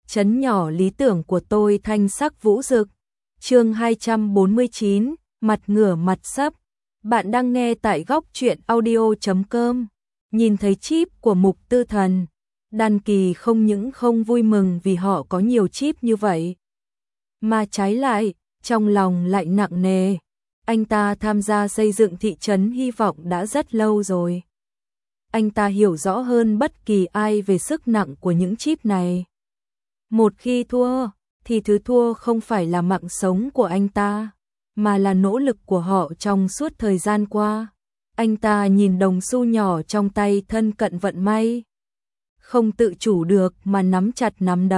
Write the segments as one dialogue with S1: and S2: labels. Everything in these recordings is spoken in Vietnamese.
S1: trấn nhỏ lý tưởng của tôi thanh sắc vũ rực. Chương 249, mặt ngửa mặt sấp. Bạn đang nghe tại góc truyện audio.com. Nhìn thấy chip của Mục Tư Thần, Đan Kỳ không những không vui mừng vì họ có nhiều chip như vậy, mà trái lại, trong lòng lại nặng nề. Anh ta tham gia xây dựng thị trấn hy vọng đã rất lâu rồi. Anh ta hiểu rõ hơn bất kỳ ai về sức nặng của những chip này. Một khi thua, thì thứ thua không phải là mạng sống của anh ta, mà là nỗ lực của họ trong suốt thời gian qua. Anh ta nhìn đồng xu nhỏ trong tay thân cận vận may, không tự chủ được mà nắm chặt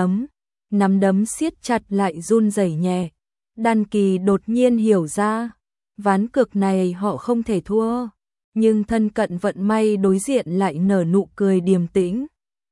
S1: nắm đấm siết chặt lại run rẩy nhẹ. Đan Kỳ đột nhiên hiểu ra, ván cược này họ không thể thua, nhưng thân cận vận may đối diện lại nở nụ cười điềm tĩnh,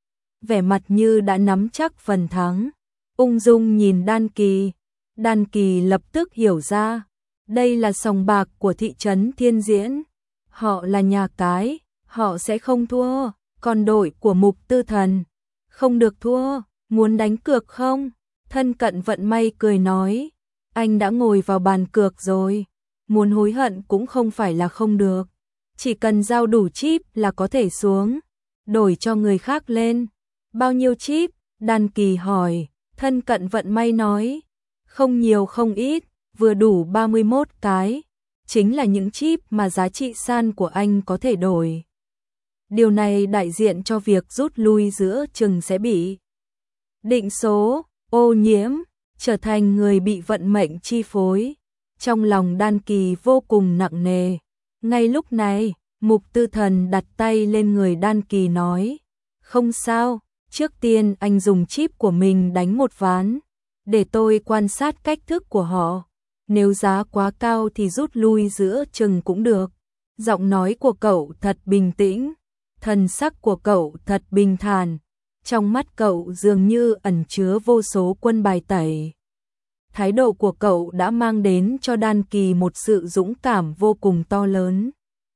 S1: vẻ mặt như đã nắm chắc phần thắng, ung dung nhìn Đan Kỳ. Đan Kỳ lập tức hiểu ra, đây là sòng bạc của thị trấn Thiên Diễn. Họ là nhà cái, họ sẽ không thua, còn đội của Mục Tư Thần không được thua, muốn đánh cược không? Thân cận vận may cười nói, anh đã ngồi vào bàn cược rồi, muốn hối hận cũng không phải là không được, chỉ cần giao đủ chip là có thể xuống, đổi cho người khác lên. Bao nhiêu chip? Đan Kỳ hỏi. Thân cận vận may nói, không nhiều không ít, vừa đủ 31 cái, chính là những chip mà giá trị san của anh có thể đổi. Điều này đại diện cho việc rút lui giữa chừng sẽ bị định số, ô nhiễm, trở thành người bị vận mệnh chi phối. Trong lòng Đan Kỳ vô cùng nặng nề. Ngay lúc này, Mục Tư Thần đặt tay lên người Đan Kỳ nói, không sao, trước tiên anh dùng chip của mình đánh một ván, để tôi quan sát cách thức của họ. Nếu giá quá cao thì rút lui giữa chừng cũng được. Giọng nói của cậu thật bình tĩnh, thần sắc của cậu thật bình thản, trong mắt cậu dường như ẩn chứa vô số quân bài tẩy. Thái độ của cậu đã mang đến cho Đan Kỳ một sự dũng cảm vô cùng to lớn.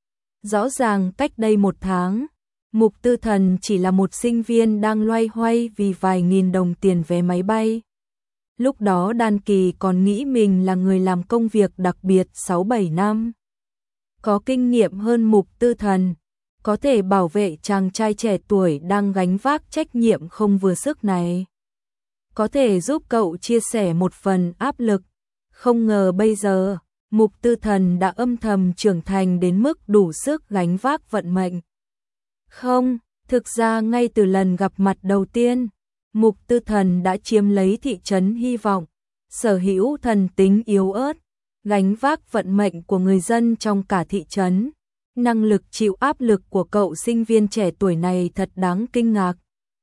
S1: Rõ ràng cách đây 1 tháng, Mục Tư Thần chỉ là một sinh viên đang loay hoay vì vài nghìn đồng tiền vé máy bay. Lúc đó Đan Kỳ còn nghĩ mình là người làm công việc đặc biệt 6-7 năm, có kinh nghiệm hơn Mục Tư Thần, có thể bảo vệ chàng trai trẻ tuổi đang gánh vác trách nhiệm không vừa sức này, có thể giúp cậu chia sẻ một phần áp lực. Không ngờ bây giờ, Mục Tư Thần đã âm thầm trưởng thành đến mức đủ sức gánh vác vận mệnh. Không, thực ra ngay từ lần gặp mặt đầu tiên, Mục Tư Thần đã chiếm lấy thị trấn hy vọng, sở hữu thần tính yếu ớt, gánh vác vận mệnh của người dân trong cả thị trấn. Năng lực chịu áp lực của cậu sinh viên trẻ tuổi này thật đáng kinh ngạc.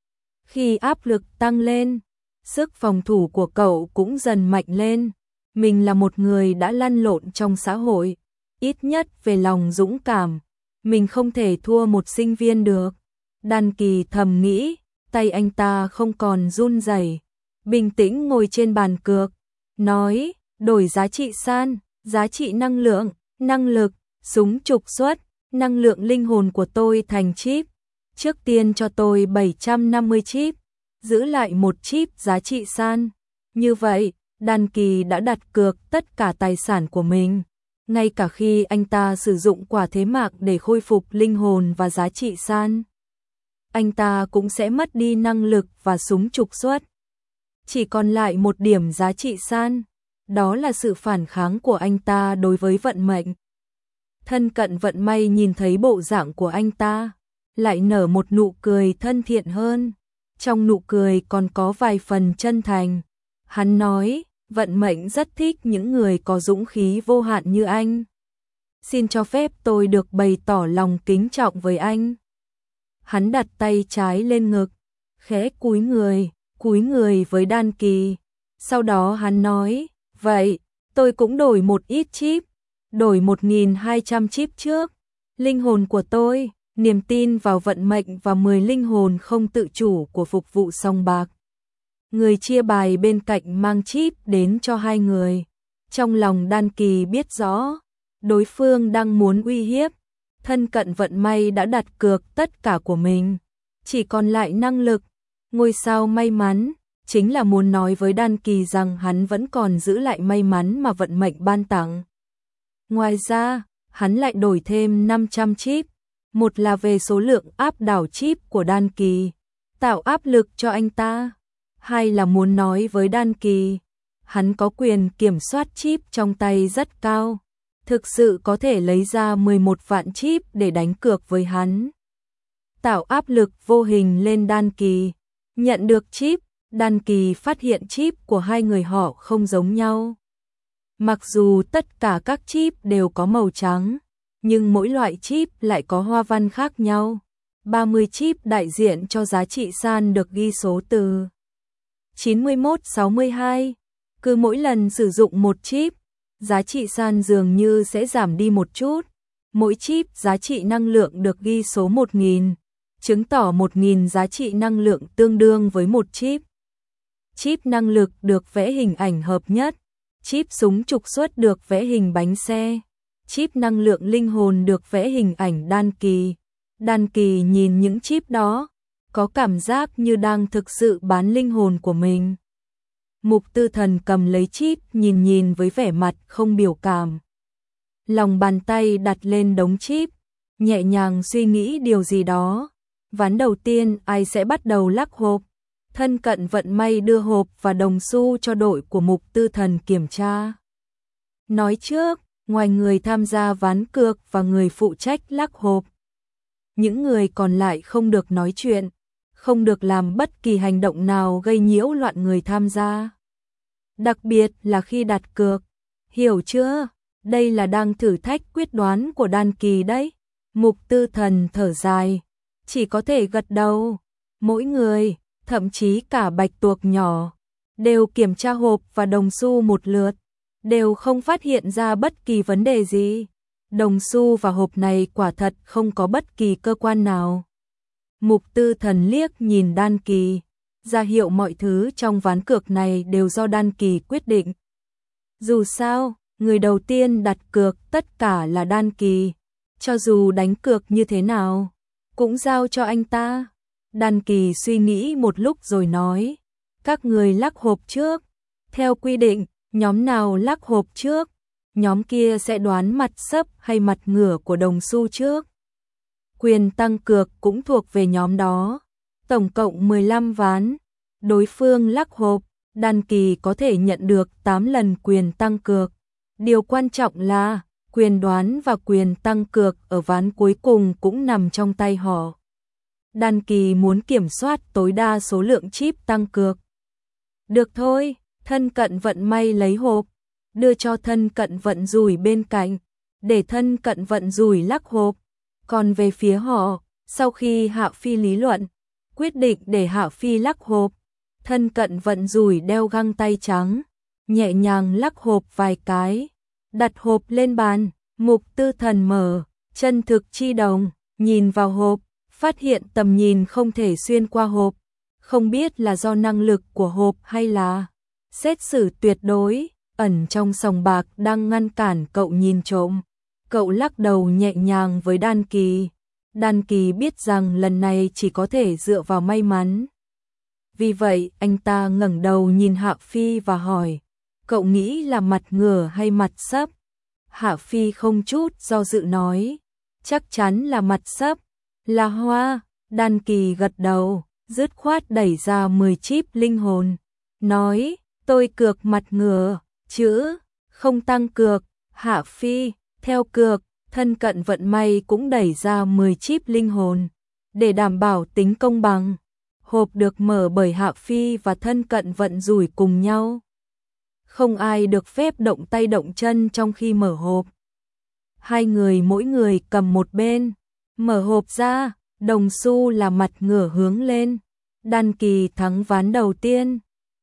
S1: Khi áp lực tăng lên, sức phòng thủ của cậu cũng dần mạnh lên. Mình là một người đã lăn lộn trong xã hội, ít nhất về lòng dũng cảm, mình không thể thua một sinh viên được. Đan Kỳ thầm nghĩ, tay anh ta không còn run rẩy, bình tĩnh ngồi trên bàn cược, nói, đổi giá trị san, giá trị năng lượng, năng lực, súng trục xuất, năng lượng linh hồn của tôi thành chip. Trước tiên cho tôi 750 chip, giữ lại 1 chip giá trị san. Như vậy, Đan Kỳ đã đặt cược tất cả tài sản của mình, ngay cả khi anh ta sử dụng quả thế mạc để khôi phục linh hồn và giá trị san, anh ta cũng sẽ mất đi năng lực và súng trục xuất. Chỉ còn lại 1 điểm giá trị san, đó là sự phản kháng của anh ta đối với vận mệnh. Thân cận vận may nhìn thấy bộ dạng của anh ta, lại nở một nụ cười thân thiện hơn, trong nụ cười còn có vài phần chân thành. Hắn nói, vận mệnh rất thích những người có dũng khí vô hạn như anh. Xin cho phép tôi được bày tỏ lòng kính trọng với anh. Hắn đặt tay trái lên ngực, khẽ cúi người với Đan Kỳ. Sau đó hắn nói, vậy, tôi cũng đổi một ít chip, đổi 1.200 chip trước. Linh hồn của tôi, niềm tin vào vận mệnh và 10 linh hồn không tự chủ của phục vụ sòng bạc. Người chia bài bên cạnh mang chip đến cho 2 người. Trong lòng Đan Kỳ biết rõ, đối phương đang muốn uy hiếp. Thân cận vận may đã đặt cược tất cả của mình, chỉ còn lại năng lực, ngôi sao may mắn, chính là muốn nói với Đan Kỳ rằng hắn vẫn còn giữ lại may mắn mà vận mệnh ban tặng. Ngoài ra, hắn lại đổi thêm 500 chip, một là về số lượng áp đảo chip của Đan Kỳ, tạo áp lực cho anh ta, hai là muốn nói với Đan Kỳ, hắn có quyền kiểm soát chip trong tay rất cao, thực sự có thể lấy ra 11 vạn chip để đánh cược với hắn. Tạo áp lực vô hình lên Đan Kỳ, nhận được chip, Đan Kỳ phát hiện chip của hai người họ không giống nhau. Mặc dù tất cả các chip đều có màu trắng, nhưng mỗi loại chip lại có hoa văn khác nhau. 30 chip đại diện cho giá trị san được ghi số từ 91-62. Cứ mỗi lần sử dụng một chip, giá trị san dường như sẽ giảm đi một chút. Mỗi chip giá trị năng lượng được ghi số 1000, chứng tỏ 1000 giá trị năng lượng tương đương với một chip. Chip năng lực được vẽ hình ảnh hợp nhất, chip súng trục xuất được vẽ hình bánh xe, chip năng lượng linh hồn được vẽ hình ảnh Đan Kỳ. Đan Kỳ nhìn những chip đó, có cảm giác như đang thực sự bán linh hồn của mình. Mục Tư Thần cầm lấy chip nhìn nhìn với vẻ mặt không biểu cảm. Lòng bàn tay đặt lên đống chip, nhẹ nhàng suy nghĩ điều gì đó. Ván đầu tiên ai sẽ bắt đầu lắc hộp? Thân cận vận may đưa hộp và đồng xu cho đội của Mục Tư Thần kiểm tra. Nói trước, ngoài người tham gia ván cược và người phụ trách lắc hộp, những người còn lại không được nói chuyện, không được làm bất kỳ hành động nào gây nhiễu loạn người tham gia. Đặc biệt là khi đặt cược. Hiểu chưa? Đây là đang thử thách quyết đoán của Đan Kỳ đấy. Mục Tư Thần thở dài, chỉ có thể gật đầu. Mỗi người, thậm chí cả bạch tuộc nhỏ, đều kiểm tra hộp và đồng xu một lượt, đều không phát hiện ra bất kỳ vấn đề gì. Đồng xu và hộp này quả thật không có bất kỳ cơ quan nào. Mục Tư Thần liếc nhìn Đan Kỳ, ra hiệu mọi thứ trong ván cược này đều do Đan Kỳ quyết định. Dù sao, người đầu tiên đặt cược tất cả là Đan Kỳ, cho dù đánh cược như thế nào, cũng giao cho anh ta. Đan Kỳ suy nghĩ một lúc rồi nói, các người lắc hộp trước. Theo quy định, nhóm nào lắc hộp trước, nhóm kia sẽ đoán mặt sấp hay mặt ngửa của đồng xu trước. Quyền tăng cược cũng thuộc về nhóm đó. Tổng cộng 15 ván. Đối phương lắc hộp, Đan Kỳ có thể nhận được 8 lần quyền tăng cược. Điều quan trọng là, quyền đoán và quyền tăng cược ở ván cuối cùng cũng nằm trong tay họ. Đan Kỳ muốn kiểm soát tối đa số lượng chip tăng cược. Được thôi, thân cận vận may lấy hộp, đưa cho thân cận vận rủi bên cạnh, để thân cận vận rủi lắc hộp. Còn về phía họ, sau khi Hạ Phi lý luận, quyết định để Hạ Phi lắc hộp, thân cận vận rủi đeo găng tay trắng, nhẹ nhàng lắc hộp vài cái, đặt hộp lên bàn. Mục Tư Thần mở chân thực chi đồng, nhìn vào hộp, phát hiện tầm nhìn không thể xuyên qua hộp, không biết là do năng lực của hộp hay là xét xử tuyệt đối ẩn trong sòng bạc đang ngăn cản cậu nhìn trộm. Cậu lắc đầu nhẹ nhàng với Đan Kỳ. Đan Kỳ biết rằng lần này chỉ có thể dựa vào may mắn. Vì vậy, anh ta ngẩng đầu nhìn Hạ Phi và hỏi, cậu nghĩ là mặt ngửa hay mặt sấp? Hạ Phi không chút do dự nói, chắc chắn là mặt sấp. Là hoa. Đan Kỳ gật đầu, dứt khoát đẩy ra 10 chip linh hồn, nói, tôi cược mặt ngửa, chứ không tăng cược. Hạ Phi theo cược, thân cận vận may cũng đẩy ra 10 chip linh hồn. Để đảm bảo tính công bằng, hộp được mở bởi Hạ Phi và thân cận vận rủi cùng nhau. Không ai được phép động tay động chân trong khi mở hộp. Hai người mỗi người cầm một bên, mở hộp ra, đồng xu là mặt ngửa hướng lên. Đan Kỳ thắng ván đầu tiên.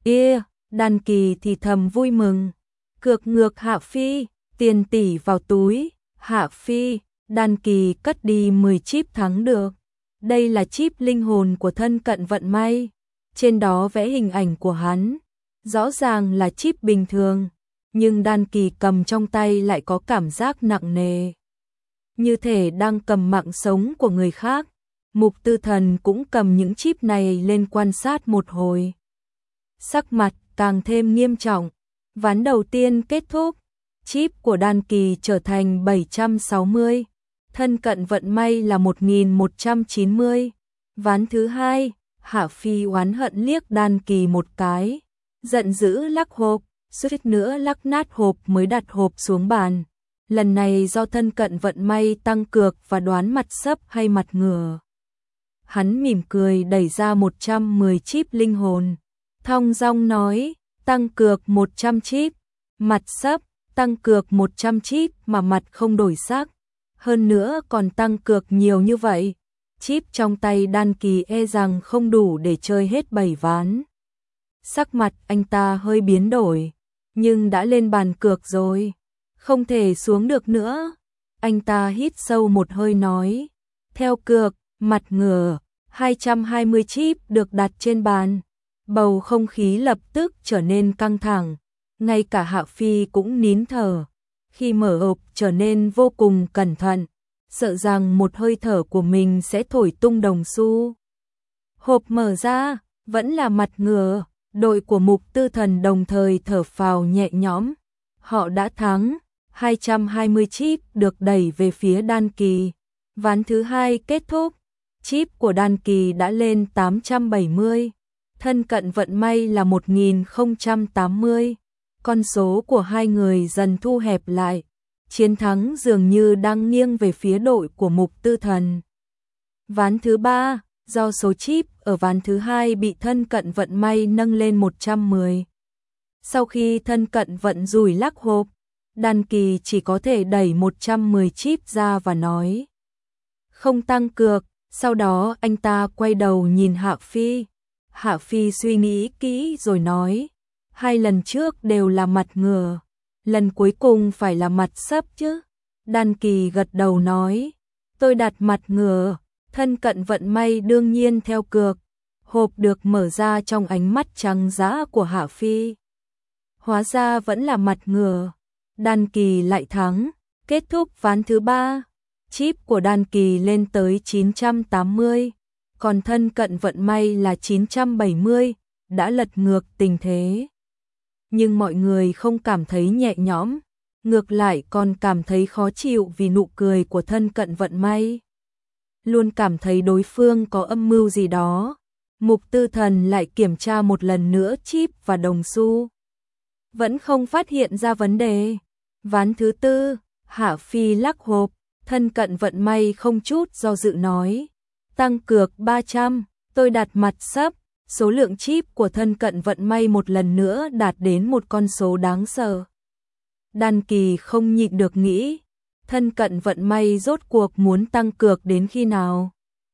S1: Đan Kỳ thì thầm vui mừng. Cược ngược Hạ Phi, tiền tỷ vào túi. Hạ Phi, Đan Kỳ cất đi 10 chip thắng được. Đây là chip linh hồn của thân cận vận may. Trên đó vẽ hình ảnh của hắn. Rõ ràng là chip bình thường, nhưng Đan Kỳ cầm trong tay lại có cảm giác nặng nề, như thể đang cầm mạng sống của người khác. Mục Tư Thần cũng cầm những chip này lên quan sát một hồi. sắc mặt càng thêm nghiêm trọng. Ván đầu tiên kết thúc, chip của Đan Kỳ trở thành 760, thân cận vận may là 1190. Ván thứ hai, Hạ Phi oán hận liếc Đan Kỳ một cái, giận dữ lắc hộp, suýt nữa lắc nát hộp mới đặt hộp xuống bàn. Lần này do thân cận vận may tăng cược và đoán mặt sấp hay mặt ngửa. Hắn mỉm cười đẩy ra 110 chip linh hồn, thong dong nói, tăng cược 100 chip, mặt sấp, tăng cược 100 chip mà mặt không đổi sắc, hơn nữa còn tăng cược nhiều như vậy. Chip trong tay Đan Kỳ e rằng không đủ để chơi hết 7 ván. Sắc mặt anh ta hơi biến đổi, nhưng đã lên bàn cược rồi, không thể xuống được nữa. Anh ta hít sâu một hơi nói, theo cược, mặt ngửa, 220 chip được đặt trên bàn. Bầu không khí lập tức trở nên căng thẳng, ngay cả Hạ Phi cũng nín thở. Khi mở hộp trở nên vô cùng cẩn thận, sợ rằng một hơi thở của mình sẽ thổi tung đồng xu. Hộp mở ra, vẫn là mặt ngửa, đội của Mục Tư Thần đồng thời thở phào nhẹ nhõm. Họ đã thắng, 220 chip được đẩy về phía Đan Kỳ. Ván thứ hai kết thúc, chip của Đan Kỳ đã lên 870, thân cận vận may là 1080. Con số của hai người dần thu hẹp lại, chiến thắng dường như đang nghiêng về phía đội của Mục Tư Thần. Ván thứ ba, do số chip ở ván thứ hai bị thân cận vận may nâng lên 110. Sau khi thân cận vận rủi lắc hộp, Đan Kỳ chỉ có thể đẩy 110 chip ra và nói, không tăng cược. Sau đó anh ta quay đầu nhìn Hạ Phi. Hạ Phi suy nghĩ kỹ rồi nói, hai lần trước đều là mặt ngửa, lần cuối cùng phải là mặt sấp chứ. Đan Kỳ gật đầu nói, tôi đặt mặt ngửa, thân cận vận may đương nhiên theo cược. Hộp được mở ra trong ánh mắt trắng dã của Hạ Phi. Hóa ra vẫn là mặt ngửa. Đan Kỳ lại thắng. Kết thúc ván thứ ba, chip của Đan Kỳ lên tới 980, còn thân cận vận may là 970, đã lật ngược tình thế. Nhưng mọi người không cảm thấy nhẹ nhõm, ngược lại còn cảm thấy khó chịu vì nụ cười của thân cận vận may. Luôn cảm thấy đối phương có âm mưu gì đó. Mục Tư Thần lại kiểm tra một lần nữa chip và đồng xu, vẫn không phát hiện ra vấn đề. Ván thứ tư, Hạ Phi lắc hộp, thân cận vận may không chút do dự nói, tăng cược 300, tôi đặt mặt sấp. Số lượng chip của thân cận vận may một lần nữa đạt đến một con số đáng sợ. Đan Kỳ không nhịn được nghĩ, thân cận vận may rốt cuộc muốn tăng cược đến khi nào?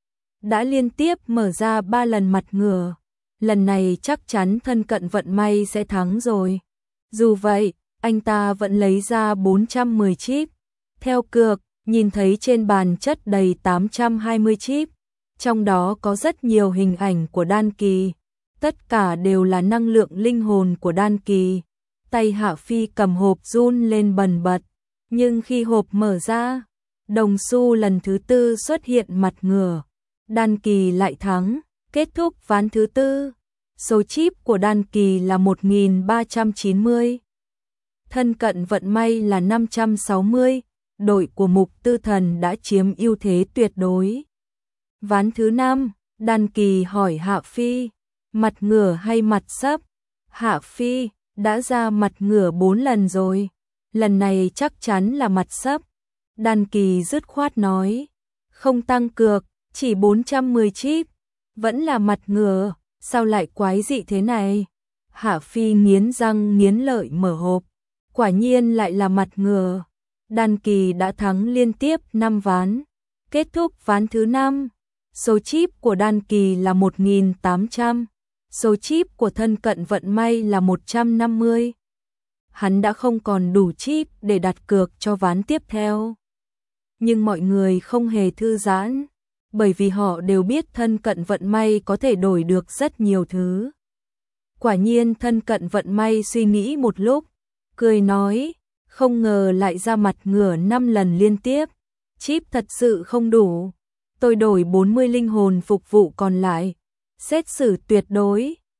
S1: Đã liên tiếp mở ra 3 lần mặt ngửa, lần này chắc chắn thân cận vận may sẽ thắng rồi. Dù vậy, anh ta vẫn lấy ra 410 chip. Theo cược, nhìn thấy trên bàn chất đầy 820 chip, trong đó có rất nhiều hình ảnh của Đan Kỳ, tất cả đều là năng lượng linh hồn của Đan Kỳ. Tay Hạ Phi cầm hộp run lên bần bật, nhưng khi hộp mở ra, đồng xu lần thứ tư xuất hiện mặt ngửa. Đan Kỳ lại thắng. Kết thúc ván thứ tư, số chip của Đan Kỳ là 1390, thân cận vận may là 560, đội của Mục Tư Thần đã chiếm ưu thế tuyệt đối. Ván thứ năm, Đan Kỳ hỏi Hạ Phi, mặt ngửa hay mặt sấp? Hạ Phi, đã ra mặt ngửa 4 lần rồi, lần này chắc chắn là mặt sấp. Đan Kỳ dứt khoát nói, không tăng cược, chỉ 410 chip, vẫn là mặt ngửa, sao lại quái dị thế này? Hạ Phi nghiến răng nghiến lợi mở hộp, quả nhiên lại là mặt ngửa. Đan Kỳ đã thắng liên tiếp 5 ván. Kết thúc ván thứ 5, số chip của Đan Kỳ là 1800, số chip của thân cận vận may là 150. Hắn đã không còn đủ chip để đặt cược cho ván tiếp theo. Nhưng mọi người không hề thư giãn, bởi vì họ đều biết thân cận vận may có thể đổi được rất nhiều thứ. Quả nhiên thân cận vận may suy nghĩ một lúc, cười nói, không ngờ lại ra mặt ngửa 5 lần liên tiếp, chip thật sự không đủ. Tôi đổi 40 linh hồn phục vụ còn lại, xét xử tuyệt đối,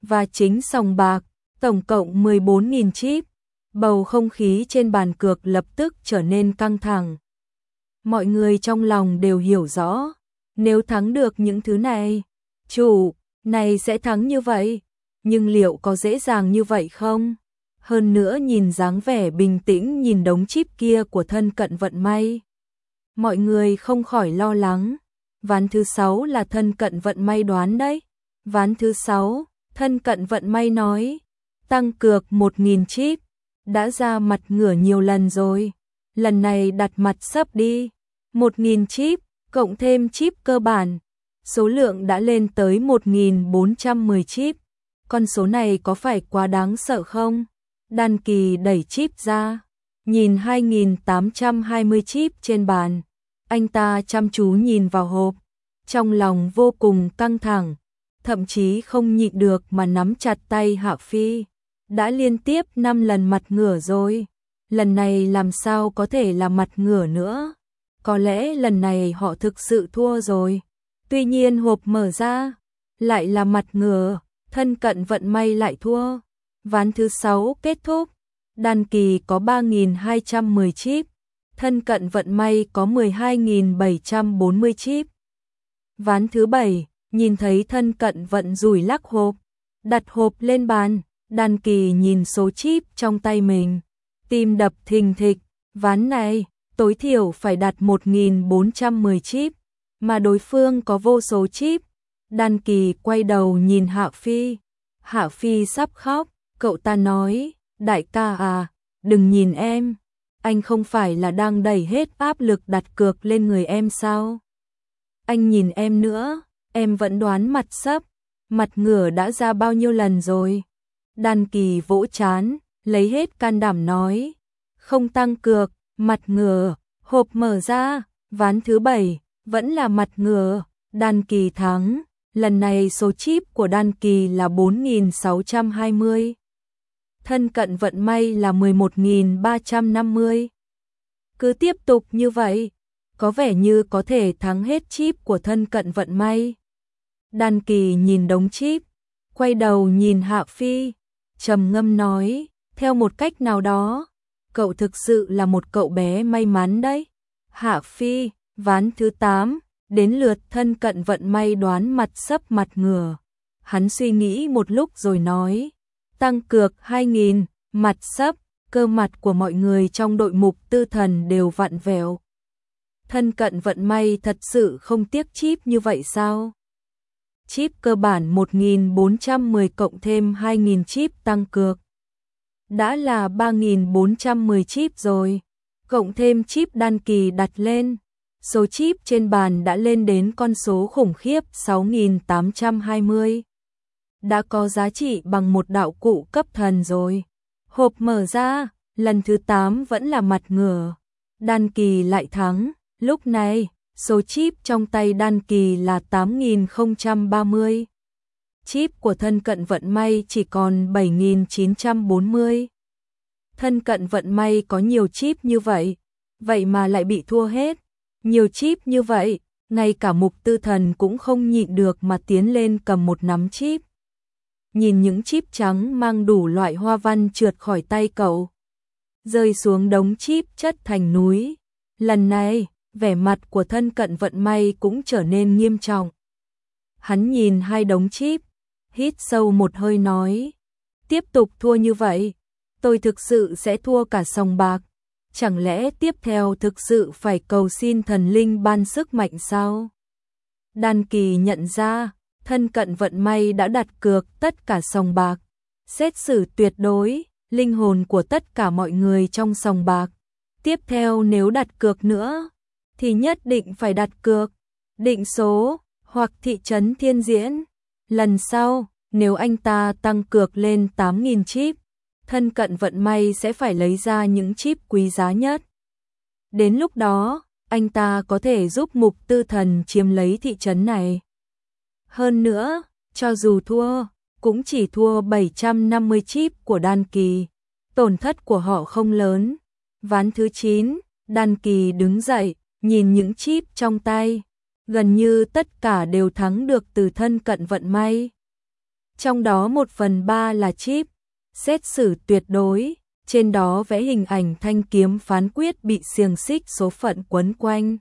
S1: và chính sòng bạc, tổng cộng 14.000 chip. Bầu không khí trên bàn cược lập tức trở nên căng thẳng. Mọi người trong lòng đều hiểu rõ, nếu thắng được những thứ này, chủ này sẽ thắng như vậy, nhưng liệu có dễ dàng như vậy không? Hơn nữa nhìn dáng vẻ bình tĩnh nhìn đống chip kia của thân cận vận may. Mọi người không khỏi lo lắng. Ván thứ 6 là thân cận vận may đoán đấy. Ván thứ 6, thân cận vận may nói, tăng cược 1.000 chip, đã ra mặt ngửa nhiều lần rồi. Lần này đặt mặt sấp đi, 1.000 chip, cộng thêm chip cơ bản. Số lượng đã lên tới 1.410 chip. Con số này có phải quá đáng sợ không? Đan Kỳ đẩy chip ra, nhìn 2.820 chip trên bàn. Anh ta chăm chú nhìn vào hộp, trong lòng vô cùng căng thẳng, thậm chí không nhịn được mà nắm chặt tay Hạ Phi. Đã liên tiếp 5 lần mặt ngửa rồi, lần này làm sao có thể là mặt ngửa nữa? Có lẽ lần này họ thực sự thua rồi. Tuy nhiên hộp mở ra, lại là mặt ngửa, thân cận vận may lại thua. Ván thứ 6 kết thúc, Đan Kỳ có 3.210 chip, thân cận vận may có 12.740 chip. Ván thứ 7, nhìn thấy thân cận vận rủi lắc hộp, đặt hộp lên bàn, Đan Kỳ nhìn số chip trong tay mình, tim đập thình thịch. Ván này, tối thiểu phải đặt 1.410 chip, mà đối phương có vô số chip. Đan Kỳ quay đầu nhìn Hạ Phi. Hạ Phi sắp khóc, cậu ta nói, đại ca à, đừng nhìn em, anh không phải là đang đẩy hết áp lực đặt cược lên người em sao? Anh nhìn em nữa, em vẫn đoán mặt sấp, mặt ngửa đã ra bao nhiêu lần rồi? Đan Kỳ vỗ trán, lấy hết can đảm nói, không tăng cược, mặt ngửa. Hộp mở ra, ván thứ 7, vẫn là mặt ngửa, Đan Kỳ thắng. Lần này số chip của Đan Kỳ là 4.620. Thân cận vận may là 11.350. Cứ tiếp tục như vậy, có vẻ như có thể thắng hết chip của thân cận vận may. Đan Kỳ nhìn đống chip, quay đầu nhìn Hạ Phi, trầm ngâm nói, theo một cách nào đó, cậu thực sự là một cậu bé may mắn đấy. Hạ Phi, ván thứ 8, đến lượt thân cận vận may đoán mặt sấp mặt ngửa. Hắn suy nghĩ một lúc rồi nói, tăng cược 2.000, mặt sấp. Cơ mặt của mọi người trong đội mục tư thần đều vặn vẹo. Thân cận vận may thật sự không tiếc chip như vậy sao? Chip cơ bản 1.410 cộng thêm 2.000 chip tăng cược, đã là 3.410 chip rồi. Cộng thêm chip Đan Kỳ đặt lên, số chip trên bàn đã lên đến con số khủng khiếp 6.820. Đã có giá trị bằng một đạo cụ cấp thần rồi. Hộp mở ra, lần thứ 8 vẫn là mặt ngửa. Đan Kỳ lại thắng, lúc này, số chip trong tay Đan Kỳ là 8.030. Chip của thân cận vận may chỉ còn 7.940. Thân cận vận may có nhiều chip như vậy, vậy mà lại bị thua hết. Nhiều chip như vậy, ngay cả mục tư thần cũng không nhịn được mà tiến lên cầm một nắm chip. Nhìn những chip trắng mang đủ loại hoa văn trượt khỏi tay cậu, rơi xuống đống chip chất thành núi. Lần này, vẻ mặt của thân cận vận may cũng trở nên nghiêm trọng. Hắn nhìn hai đống chip, hít sâu một hơi nói, tiếp tục thua như vậy, tôi thực sự sẽ thua cả sòng bạc. Chẳng lẽ tiếp theo thực sự phải cầu xin thần linh ban sức mạnh sao? Đan Kỳ nhận ra, thân cận vận may đã đặt cược tất cả sòng bạc, xét xử tuyệt đối linh hồn của tất cả mọi người trong sòng bạc. Tiếp theo nếu đặt cược nữa, thì nhất định phải đặt cược định số hoặc thị trấn Thiên Diễn. Lần sau, nếu anh ta tăng cược lên 8.000 chip, thân cận vận may sẽ phải lấy ra những chip quý giá nhất. Đến lúc đó, anh ta có thể giúp mục tư thần chiếm lấy thị trấn này. Hơn nữa, cho dù thua, cũng chỉ thua 750 chip của Đan Kỳ. Tổn thất của họ không lớn. Ván thứ 9, Đan Kỳ đứng dậy, nhìn những chip trong tay. Gần như tất cả đều thắng được từ thân cận vận may. Trong đó 1/3 là chip, xét xử tuyệt đối, trên đó vẽ hình ảnh thanh kiếm phán quyết bị xiềng xích số phận quấn quanh.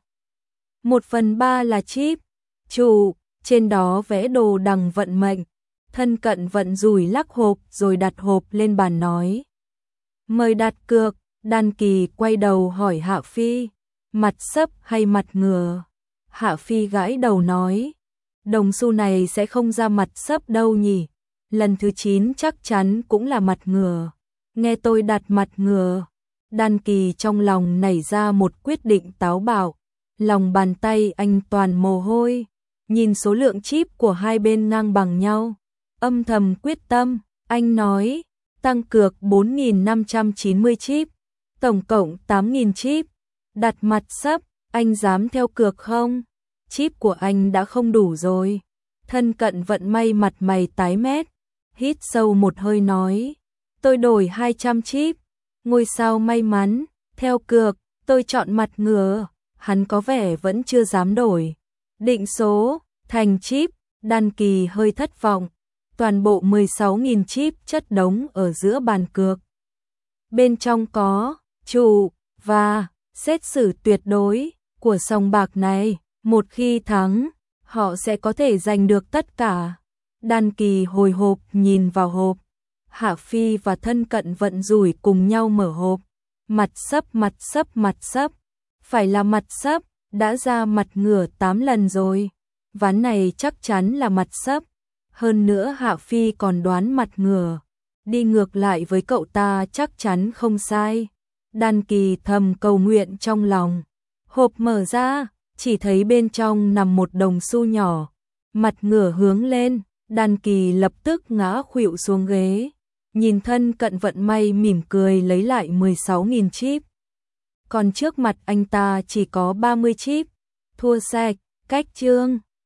S1: 1/3 là chip, trụ, trên đó vẽ đồ đằng vận mệnh. Thân cận vận rủi lắc hộp rồi đặt hộp lên bàn nói. Mời đặt cược. Đan Kỳ quay đầu hỏi Hạ Phi, mặt sấp hay mặt ngửa? Hạ Phi gãi đầu nói, đồng xu này sẽ không ra mặt sấp đâu nhỉ, lần thứ 9 chắc chắn cũng là mặt ngửa. Nghe tôi đặt mặt ngửa. Đan Kỳ trong lòng nảy ra một quyết định táo bạo, lòng bàn tay anh toàn mồ hôi, nhìn số lượng chip của hai bên ngang bằng nhau, âm thầm quyết tâm, anh nói, tăng cược 4.590 chip, tổng cộng 8.000 chip, đặt mặt sấp, anh dám theo cược không? Chip của anh đã không đủ rồi. Thân cận vận may mặt mày tái mét, hít sâu một hơi nói, tôi đổi 200 chip, ngôi sao may mắn, theo cược, tôi chọn mặt ngửa. Hắn có vẻ vẫn chưa dám đổi. Định số, thành chip, Đan Kỳ hơi thất vọng. Toàn bộ 16.000 chip chất đống ở giữa bàn cược. Bên trong có trụ và xét xử tuyệt đối của sòng bạc này. Một khi thắng, họ sẽ có thể giành được tất cả. Đan Kỳ hồi hộp nhìn vào hộp. Hạ Phi và thân cận vận rủi cùng nhau mở hộp. Mặt sấp, mặt sấp, mặt sấp. Phải là mặt sấp, đã ra mặt ngửa 8 lần rồi. Ván này chắc chắn là mặt sấp. Hơn nữa Hạ Phi còn đoán mặt ngửa. Đi ngược lại với cậu ta chắc chắn không sai. Đan Kỳ thầm cầu nguyện trong lòng. Hộp mở ra, chỉ thấy bên trong nằm một đồng xu nhỏ. Mặt ngửa hướng lên, Đan Kỳ lập tức ngã khuỵu xuống ghế. Nhìn thân cận vận may mỉm cười lấy lại 16.000 chip. Còn trước mặt anh ta chỉ có 30 chip. Thua sạch, cách chương.